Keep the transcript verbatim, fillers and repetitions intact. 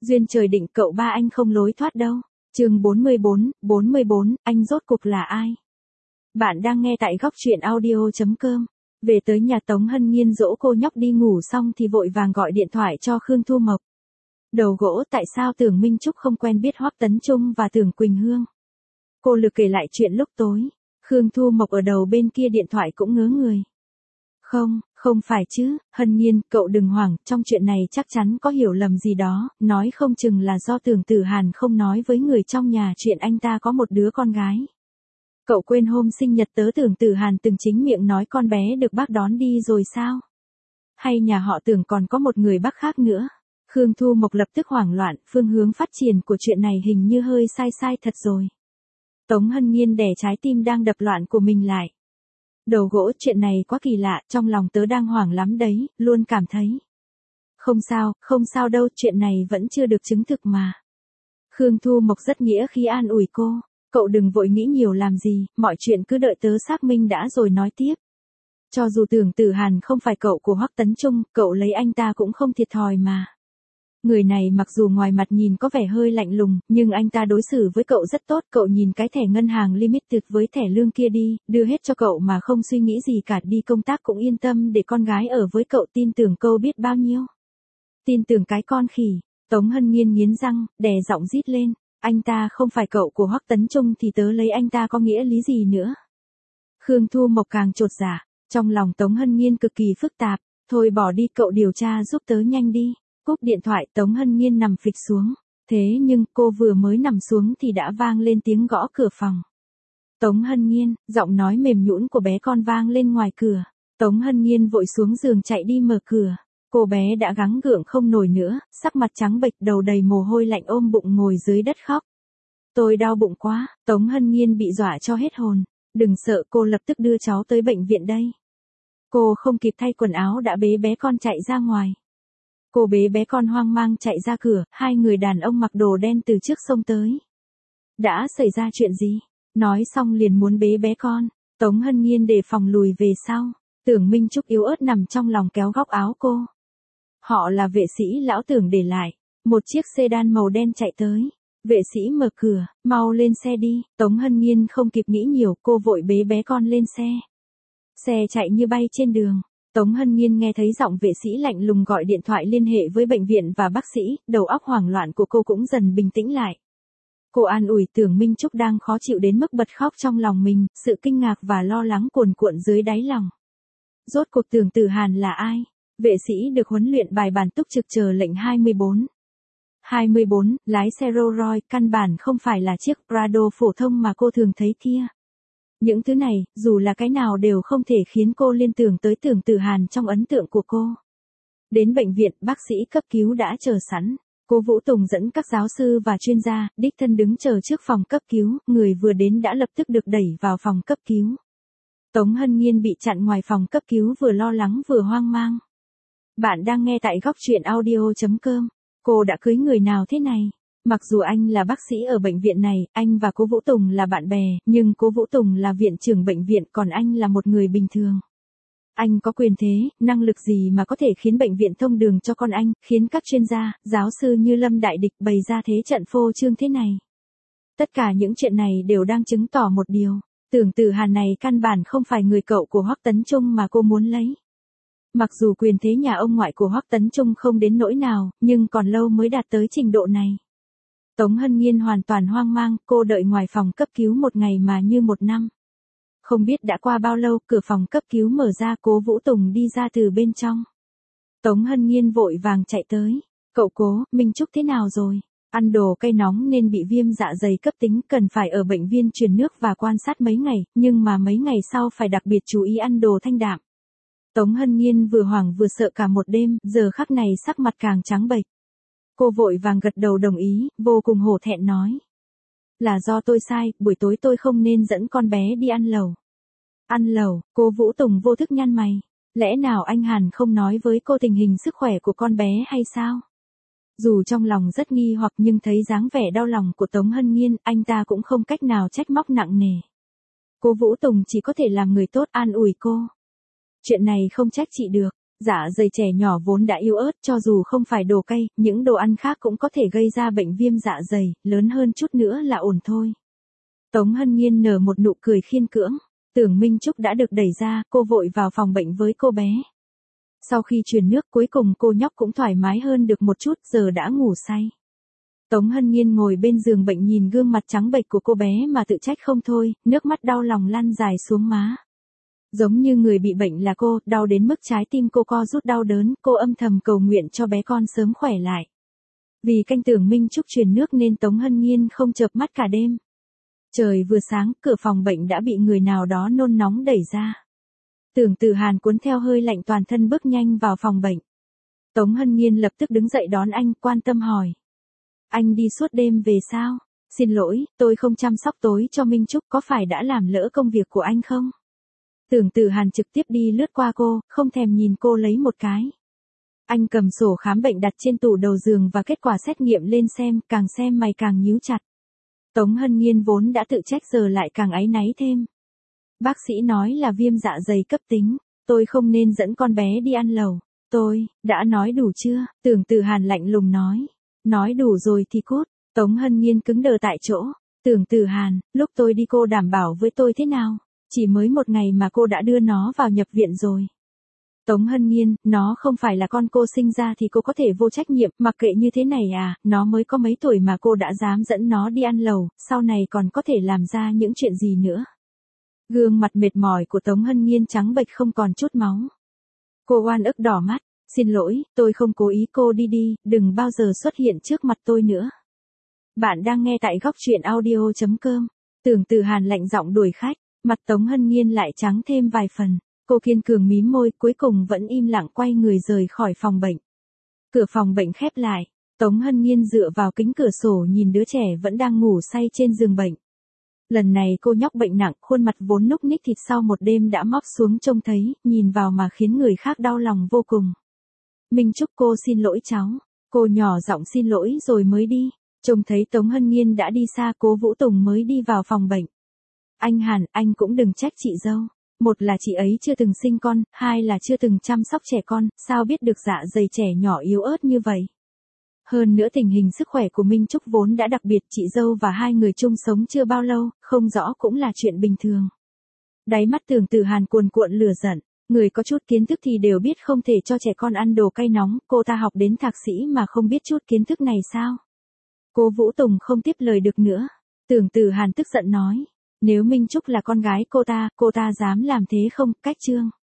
Duyên trời định cậu ba anh không lối thoát đâu. Chương bốn mươi bốn, bốn mươi bốn, anh rốt cục là ai? Bạn đang nghe tại góc truyện audio chấm com. Về tới nhà Tống Hân Nhiên dỗ cô nhóc đi ngủ xong thì vội vàng gọi điện thoại cho Khương Thu Mộc. Đầu gỗ tại sao Tưởng Minh Trúc không quen biết Hoắc Tấn Trung và Tưởng Quỳnh Hương? Cô Lực kể lại chuyện lúc tối. Khương Thu Mộc ở đầu bên kia điện thoại cũng ngớ người. Không, không phải chứ, Hân Nhiên, cậu đừng hoảng, trong chuyện này chắc chắn có hiểu lầm gì đó, nói không chừng là do Tưởng Tử Hàn không nói với người trong nhà chuyện anh ta có một đứa con gái. Cậu quên hôm sinh nhật tớ Tưởng Tử Hàn từng chính miệng nói con bé được bác đón đi rồi sao? Hay nhà họ Tưởng còn có một người bác khác nữa? Khương Thu Mộc lập tức hoảng loạn, phương hướng phát triển của chuyện này hình như hơi sai sai thật rồi. Tống Hân Nhiên đè trái tim đang đập loạn của mình lại. Đầu gỗ, chuyện này quá kỳ lạ, trong lòng tớ đang hoảng lắm đấy, luôn cảm thấy. Không sao, không sao đâu, chuyện này vẫn chưa được chứng thực mà. Khương Thu Mộc rất nghĩa khí an ủi cô, cậu đừng vội nghĩ nhiều làm gì, mọi chuyện cứ đợi tớ xác minh đã rồi nói tiếp. Cho dù Tưởng Tử Hàn không phải cậu của Hoắc Tấn Trung, cậu lấy anh ta cũng không thiệt thòi mà. Người này mặc dù ngoài mặt nhìn có vẻ hơi lạnh lùng, nhưng anh ta đối xử với cậu rất tốt. Cậu nhìn cái thẻ ngân hàng limited với thẻ lương kia đi, đưa hết cho cậu mà không suy nghĩ gì cả, đi công tác cũng yên tâm để con gái ở với cậu, tin tưởng câu biết bao nhiêu. Tin tưởng cái con khỉ. Tống Hân Nhiên nghiến răng, đè giọng rít lên, anh ta không phải cậu của Hoắc Tấn Trung thì tớ lấy anh ta có nghĩa lý gì nữa. Khương Thu Mộc càng chột dạ, trong lòng Tống Hân Nhiên cực kỳ phức tạp, thôi bỏ đi, cậu điều tra giúp tớ nhanh đi. Cúp điện thoại, Tống Hân Nhiên nằm phịch xuống. Thế nhưng cô vừa mới nằm xuống thì đã vang lên tiếng gõ cửa phòng. Tống Hân Nhiên, giọng nói mềm nhũn của bé con vang lên ngoài cửa. Tống Hân Nhiên vội xuống giường chạy đi mở cửa. Cô bé đã gắng gượng không nổi nữa, sắc mặt trắng bệch, đầu đầy mồ hôi lạnh, ôm bụng ngồi dưới đất khóc. Tôi đau bụng quá. Tống Hân Nhiên bị dọa cho hết hồn. Đừng sợ, cô lập tức đưa cháu tới bệnh viện đây. Cô không kịp thay quần áo đã bế bé con chạy ra ngoài. Cô bế bé con hoang mang chạy ra cửa, hai người đàn ông mặc đồ đen từ trước xông tới. Đã xảy ra chuyện gì? Nói xong liền muốn bế bé con. Tống Hân Nhiên đề phòng lùi về sau. Tưởng Minh Trúc yếu ớt nằm trong lòng kéo góc áo cô. Họ là vệ sĩ lão Tưởng để lại. Một chiếc sedan màu đen chạy tới. Vệ sĩ mở cửa, mau lên xe đi. Tống Hân Nhiên không kịp nghĩ nhiều, cô vội bế bé con lên xe. Xe chạy như bay trên đường. Tống Hân Nhiên nghe thấy giọng vệ sĩ lạnh lùng gọi điện thoại liên hệ với bệnh viện và bác sĩ, đầu óc hoảng loạn của cô cũng dần bình tĩnh lại. Cô an ủi Tưởng Minh Trúc đang khó chịu đến mức bật khóc trong lòng mình, sự kinh ngạc và lo lắng cuồn cuộn dưới đáy lòng. Rốt cuộc Tưởng Tử Hàn là ai? Vệ sĩ được huấn luyện bài bản túc trực chờ lệnh hai mươi bốn. hai mươi bốn, lái xe Rolls Royce, căn bản không phải là chiếc Prado phổ thông mà cô thường thấy kia. Những thứ này, dù là cái nào đều không thể khiến cô liên tưởng tới Tưởng Tử Hàn trong ấn tượng của cô. Đến bệnh viện, bác sĩ cấp cứu đã chờ sẵn. Cô Vũ Tùng dẫn các giáo sư và chuyên gia, đích thân đứng chờ trước phòng cấp cứu, người vừa đến đã lập tức được đẩy vào phòng cấp cứu. Tống Hân Nhiên bị chặn ngoài phòng cấp cứu, vừa lo lắng vừa hoang mang. Bạn đang nghe tại góc truyện audio chấm com. Cô đã cưới người nào thế này? Mặc dù anh là bác sĩ ở bệnh viện này, anh và cô Vũ Tùng là bạn bè, nhưng cô Vũ Tùng là viện trưởng bệnh viện, còn anh là một người bình thường. Anh có quyền thế, năng lực gì mà có thể khiến bệnh viện thông đường cho con anh, khiến các chuyên gia, giáo sư như Lâm Đại Địch bày ra thế trận phô trương thế này? Tất cả những chuyện này đều đang chứng tỏ một điều, Tưởng Tử Hàn này căn bản không phải người cậu của Hoắc Tấn Trung mà cô muốn lấy. Mặc dù quyền thế nhà ông ngoại của Hoắc Tấn Trung không đến nỗi nào, nhưng còn lâu mới đạt tới trình độ này. Tống Hân Nhiên hoàn toàn hoang mang, cô đợi ngoài phòng cấp cứu một ngày mà như một năm. Không biết đã qua bao lâu, cửa phòng cấp cứu mở ra, Cố Vũ Tùng đi ra từ bên trong. Tống Hân Nhiên vội vàng chạy tới. Cậu Cố, Minh Trúc thế nào rồi? Ăn đồ cay nóng nên bị viêm dạ dày cấp tính, cần phải ở bệnh viện truyền nước và quan sát mấy ngày, nhưng mà mấy ngày sau phải đặc biệt chú ý ăn đồ thanh đạm. Tống Hân Nhiên vừa hoảng vừa sợ cả một đêm, giờ khắc này sắc mặt càng trắng bệch. Cô vội vàng gật đầu đồng ý, vô cùng hổ thẹn nói. Là do tôi sai, buổi tối tôi không nên dẫn con bé đi ăn lẩu. Ăn lẩu, cô Vũ Tùng vô thức nhăn mày. Lẽ nào anh Hàn không nói với cô tình hình sức khỏe của con bé hay sao? Dù trong lòng rất nghi hoặc nhưng thấy dáng vẻ đau lòng của Tống Hân Nhiên, anh ta cũng không cách nào trách móc nặng nề. Cô Vũ Tùng chỉ có thể làm người tốt an ủi cô. Chuyện này không trách chị được. Dạ dày trẻ nhỏ vốn đã yếu ớt, cho dù không phải đồ cay, những đồ ăn khác cũng có thể gây ra bệnh viêm dạ dày, lớn hơn chút nữa là ổn thôi. Tống Hân Nhiên nở một nụ cười khiên cưỡng. Tưởng Minh Trúc đã được đẩy ra, cô vội vào phòng bệnh với cô bé. Sau khi truyền nước cuối cùng cô nhóc cũng thoải mái hơn được một chút, giờ đã ngủ say. Tống Hân Nhiên ngồi bên giường bệnh nhìn gương mặt trắng bệch của cô bé mà tự trách không thôi, nước mắt đau lòng lăn dài xuống má. Giống như người bị bệnh là cô, đau đến mức trái tim cô co rút đau đớn, cô âm thầm cầu nguyện cho bé con sớm khỏe lại. Vì canh Tưởng Minh Trúc truyền nước nên Tống Hân Nhiên không chợp mắt cả đêm. Trời vừa sáng, cửa phòng bệnh đã bị người nào đó nôn nóng đẩy ra. Tưởng Tử Hàn cuốn theo hơi lạnh toàn thân bước nhanh vào phòng bệnh. Tống Hân Nhiên lập tức đứng dậy đón anh, quan tâm hỏi. Anh đi suốt đêm về sao? Xin lỗi, tôi không chăm sóc tối cho Minh Trúc, có phải đã làm lỡ công việc của anh không? Tưởng Tử Hàn trực tiếp đi lướt qua cô, không thèm nhìn cô lấy một cái. Anh cầm sổ khám bệnh đặt trên tủ đầu giường và kết quả xét nghiệm lên xem, càng xem mày càng nhíu chặt. Tống Hân Nhiên vốn đã tự trách giờ lại càng áy náy thêm. Bác sĩ nói là viêm dạ dày cấp tính, tôi không nên dẫn con bé đi ăn lẩu. Tôi, đã nói đủ chưa? Tưởng Tử Hàn lạnh lùng nói. Nói đủ rồi thì cút. Tống Hân Nhiên cứng đờ tại chỗ. Tưởng Tử Hàn, lúc tôi đi cô đảm bảo với tôi thế nào? Chỉ mới một ngày mà cô đã đưa nó vào nhập viện rồi. Tống Hân Nhiên, nó không phải là con cô sinh ra thì cô có thể vô trách nhiệm, mặc kệ như thế này à, nó mới có mấy tuổi mà cô đã dám dẫn nó đi ăn lẩu, sau này còn có thể làm ra những chuyện gì nữa. Gương mặt mệt mỏi của Tống Hân Nhiên trắng bệch không còn chút máu. Cô oan ức đỏ mắt, xin lỗi, tôi không cố ý, cô đi đi, đừng bao giờ xuất hiện trước mặt tôi nữa. Bạn đang nghe tại góc truyện audio chấm com. Tưởng Tử Hàn lạnh giọng đuổi khách, mặt Tống Hân Nhiên lại trắng thêm vài phần. Cô kiên cường mím môi, cuối cùng vẫn im lặng quay người rời khỏi phòng bệnh. Cửa phòng bệnh khép lại, Tống Hân Nhiên dựa vào kính cửa sổ nhìn đứa trẻ vẫn đang ngủ say trên giường bệnh. Lần này cô nhóc bệnh nặng, khuôn mặt vốn núc ních thịt sau một đêm đã móp xuống trông thấy, nhìn vào mà khiến người khác đau lòng vô cùng. Minh Trúc, cô xin lỗi cháu. Cô nhỏ giọng xin lỗi rồi mới đi. Trông thấy Tống Hân Nhiên đã đi xa, Cố Vũ Tùng mới đi vào phòng bệnh. Anh Hàn, anh cũng đừng trách chị dâu. Một là chị ấy chưa từng sinh con, hai là chưa từng chăm sóc trẻ con, sao biết được dạ dày trẻ nhỏ yếu ớt như vậy. Hơn nữa tình hình sức khỏe của Minh Trúc vốn đã đặc biệt, chị dâu và hai người chung sống chưa bao lâu, không rõ cũng là chuyện bình thường. Đáy mắt Tưởng Tử Hàn cuồn cuộn lửa giận, người có chút kiến thức thì đều biết không thể cho trẻ con ăn đồ cay nóng, cô ta học đến thạc sĩ mà không biết chút kiến thức này sao? Cố Vũ Tùng không tiếp lời được nữa. Tưởng Tử Hàn tức giận nói, nếu Minh Trúc là con gái cô ta, cô ta dám làm thế không? Cách trương.